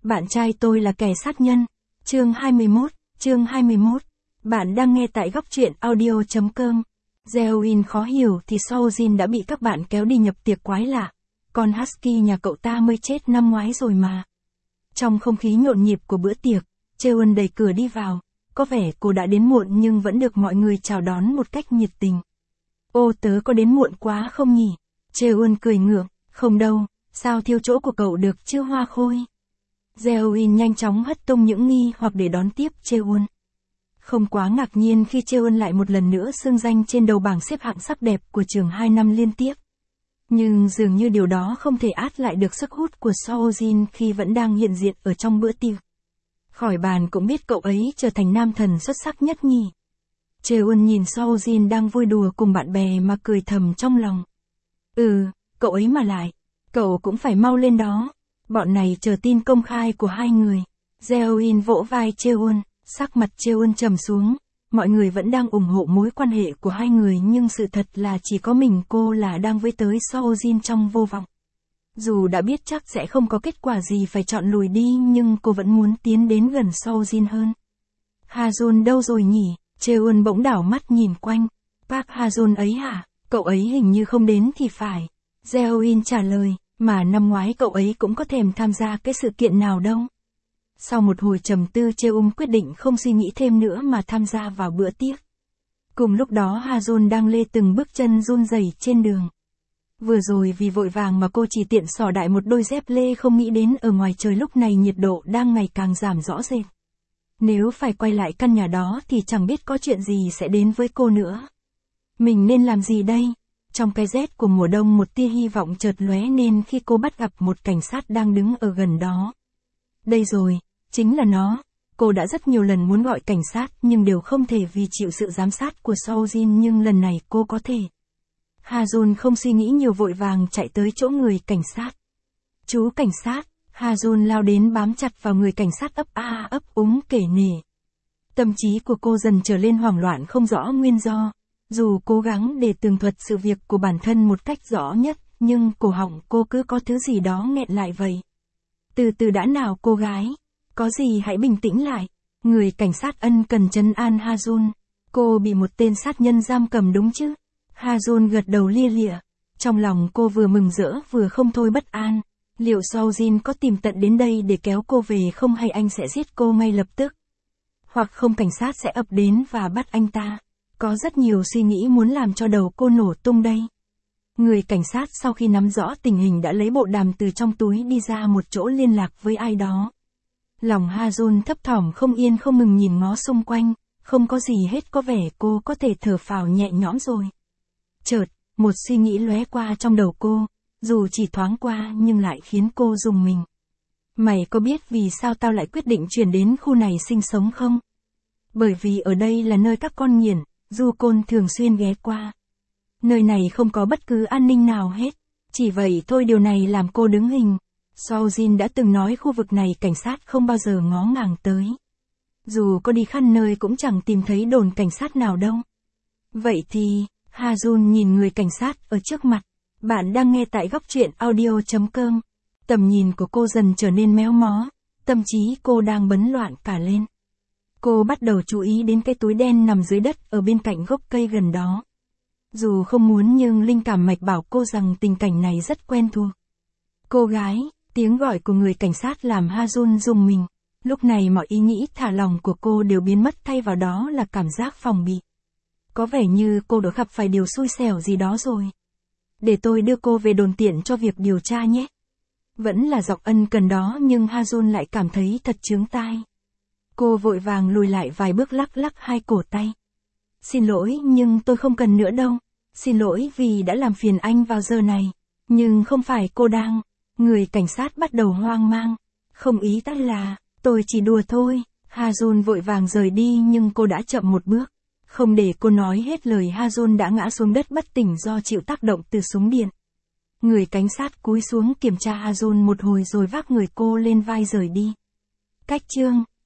Bạn trai tôi là kẻ sát nhân. Chương 21. Bạn đang nghe tại góc truyện audio.com. Jeoin khó hiểu thì Soojin đã bị các bạn kéo đi nhập tiệc quái lạ. Con Husky nhà cậu ta mới chết năm ngoái rồi mà. Trong không khí nhộn nhịp của bữa tiệc, Jeon đẩy cửa đi vào. Có vẻ cô đã đến muộn nhưng vẫn được mọi người chào đón một cách nhiệt tình. Ô, tớ có đến muộn quá không nhỉ? Jeon cười ngượng. Không đâu, sao thiêu chỗ của cậu được chứ Hoa Khôi? Jeoin nhanh chóng hất tung những nghi hoặc để đón tiếp Jeon. Không quá ngạc nhiên khi Jeon lại một lần nữa xưng danh trên đầu bảng xếp hạng sắc đẹp của trường 2 năm liên tiếp. Nhưng dường như điều đó không thể át lại được sức hút của Soojin khi vẫn đang hiện diện ở trong bữa tiệc. Khỏi bàn cũng biết cậu ấy trở thành nam thần xuất sắc nhất nhỉ. Jeon nhìn Soojin đang vui đùa cùng bạn bè mà cười thầm trong lòng. Cậu ấy mà lại. Cậu cũng phải mau lên đó. Bọn này chờ tin công khai của hai người. Jeoin vỗ vai Jeon, sắc mặt Jeon trầm xuống. Mọi người vẫn đang ủng hộ mối quan hệ của hai người nhưng sự thật là chỉ có mình cô là đang với tới Soojin trong vô vọng. Dù đã biết chắc sẽ không có kết quả gì phải chọn lùi đi nhưng cô vẫn muốn tiến đến gần Soojin hơn. Ha-jun đâu rồi nhỉ? Jeon bỗng đảo mắt nhìn quanh. Park Ha-jun ấy hả? Cậu ấy hình như không đến thì phải. Jeoin trả lời, mà năm ngoái cậu ấy cũng có thèm tham gia cái sự kiện nào đâu. Sau một hồi trầm tư Jeon quyết định không suy nghĩ thêm nữa mà tham gia vào bữa tiệc. Cùng lúc đó Ha-jun đang lê từng bước chân run rẩy trên đường. Vừa rồi vì vội vàng mà cô chỉ tiện xỏ đại một đôi dép lê không nghĩ đến ở ngoài trời lúc này nhiệt độ đang ngày càng giảm rõ rệt. Nếu phải quay lại căn nhà đó thì chẳng biết có chuyện gì sẽ đến với cô nữa. Mình nên làm gì đây? Trong cái rét của mùa đông một tia hy vọng chợt lóe nên khi cô bắt gặp một cảnh sát đang đứng ở gần đó. Đây rồi, chính là nó. Cô đã rất nhiều lần muốn gọi cảnh sát nhưng đều không thể vì chịu sự giám sát của Soojin nhưng lần này cô có thể. Ha-jun không suy nghĩ nhiều vội vàng chạy tới chỗ người cảnh sát. Chú cảnh sát, Ha-jun lao đến bám chặt vào người cảnh sát ấp a ấp úng kể nể. Tâm trí của cô dần trở lên hoảng loạn không rõ nguyên do. Dù cố gắng để tường thuật sự việc của bản thân một cách rõ nhất, nhưng cổ họng cô cứ có thứ gì đó nghẹn lại vậy. Từ từ đã nào cô gái, có gì hãy bình tĩnh lại. Người cảnh sát ân cần trấn an Ha-jun. Cô bị một tên sát nhân giam cầm đúng chứ? Ha-jun gật đầu lia lịa. Trong lòng cô vừa mừng rỡ vừa không thôi bất an. Liệu Soojin có tìm tận đến đây để kéo cô về không hay anh sẽ giết cô ngay lập tức? Hoặc không cảnh sát sẽ ập đến và bắt anh ta? Có rất nhiều suy nghĩ muốn làm cho đầu cô nổ tung đây. Người cảnh sát sau khi nắm rõ tình hình đã lấy bộ đàm từ trong túi đi ra một chỗ liên lạc với ai đó. Lòng Ha-jun thấp thỏm không yên không ngừng nhìn ngó xung quanh, không có gì hết có vẻ cô có thể thở phào nhẹ nhõm rồi. Chợt, một suy nghĩ lóe qua trong đầu cô, dù chỉ thoáng qua nhưng lại khiến cô rùng mình. Mày có biết vì sao tao lại quyết định chuyển đến khu này sinh sống không? Bởi vì ở đây là nơi các con nghiện, du côn thường xuyên ghé qua. Nơi này không có bất cứ an ninh nào hết. Chỉ vậy thôi điều này làm cô đứng hình. Soojin đã từng nói khu vực này cảnh sát không bao giờ ngó ngàng tới. Dù có đi khắp nơi cũng chẳng tìm thấy đồn cảnh sát nào đâu. Vậy thì, Ha-jun nhìn người cảnh sát ở trước mặt. Bạn đang nghe tại góc truyện audio.com. Tầm nhìn của cô dần trở nên méo mó. Tâm trí cô đang bấn loạn cả lên. Cô bắt đầu chú ý đến cái túi đen nằm dưới đất ở bên cạnh gốc cây gần đó. Dù không muốn nhưng linh cảm mạch bảo cô rằng tình cảnh này rất quen thuộc. Cô gái, tiếng gọi của người cảnh sát làm Ha-jun rùng mình. Lúc này mọi ý nghĩ thả lỏng của cô đều biến mất thay vào đó là cảm giác phòng bị. Có vẻ như cô đã gặp phải điều xui xẻo gì đó rồi. Để tôi đưa cô về đồn tiện cho việc điều tra nhé. Vẫn là giọng ân cần đó nhưng Ha-jun lại cảm thấy thật chướng tai. Cô vội vàng lùi lại vài bước lắc lắc hai cổ tay. Xin lỗi nhưng tôi không cần nữa đâu. Xin lỗi vì đã làm phiền anh vào giờ này. Nhưng không phải cô đang. Người cảnh sát bắt đầu hoang mang. Không ý tắt là, tôi chỉ đùa thôi. Ha-jun vội vàng rời đi nhưng cô đã chậm một bước. Không để cô nói hết lời Ha-jun đã ngã xuống đất bất tỉnh do chịu tác động từ súng điện. Người cảnh sát cúi xuống kiểm tra Ha-jun một hồi rồi vác người cô lên vai rời đi. Cách chương